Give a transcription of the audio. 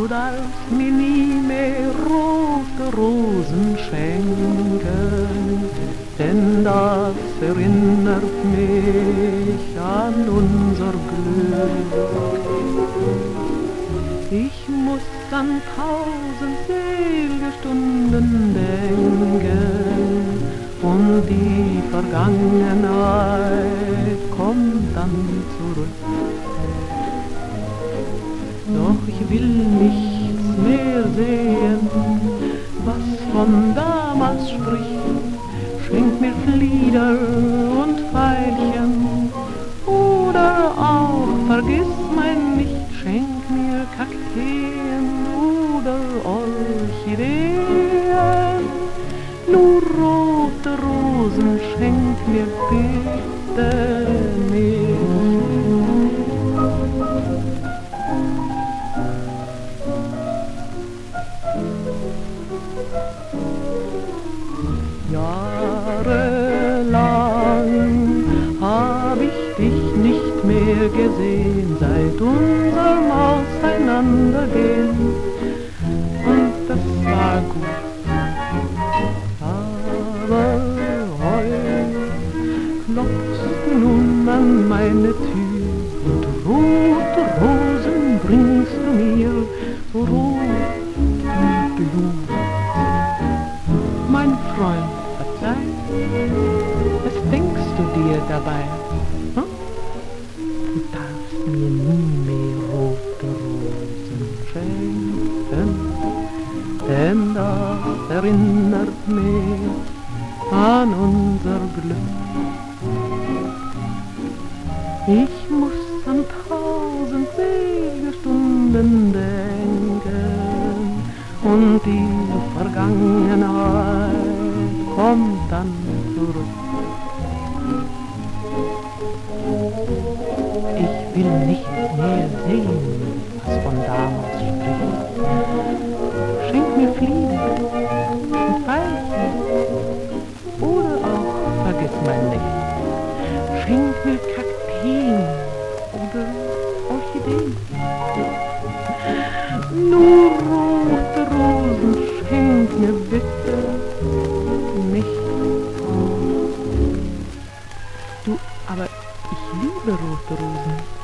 Du darfst mir nie mehr rote Rosen schenken, denn das erinnert mich an unser Glück. Ich muss an 1000 selige Stunden denken und die Vergangenheit kommt dann zurück. Doch ich will nichts mehr sehen, was von damals spricht. Schenk mir Flieder und Veilchen oder auch vergiss mein nicht. Schenk mir Kakteen oder Orchideen. Nur rote Rosen schenk mir bitte nicht. Jahrelang hab ich dich nicht mehr gesehen, seit unserem Auseinandergehen, und das war gut. Aber heut klopfst du nun an meine Tür und rote Rosen bringst du mir, so rot und Blut. Mein Freund, verzeih, was denkst du dir dabei? Hm? Du darfst mir nie mehr rote Rosen schenken, denn das erinnert mich an unser Glück. Ich muss an 1000 selige Stunden denken und die Vergangenheit kommt dann zurück. Ich will nicht mehr sehen, was von damals spricht. Schenk mir Flieder und Veilchen oder auch vergiss mein Licht. Schenk mir Kakteen oder Orchideen. Nur rote Rosen schenk mir bitte nicht. Du, aber ich liebe rote Rosen.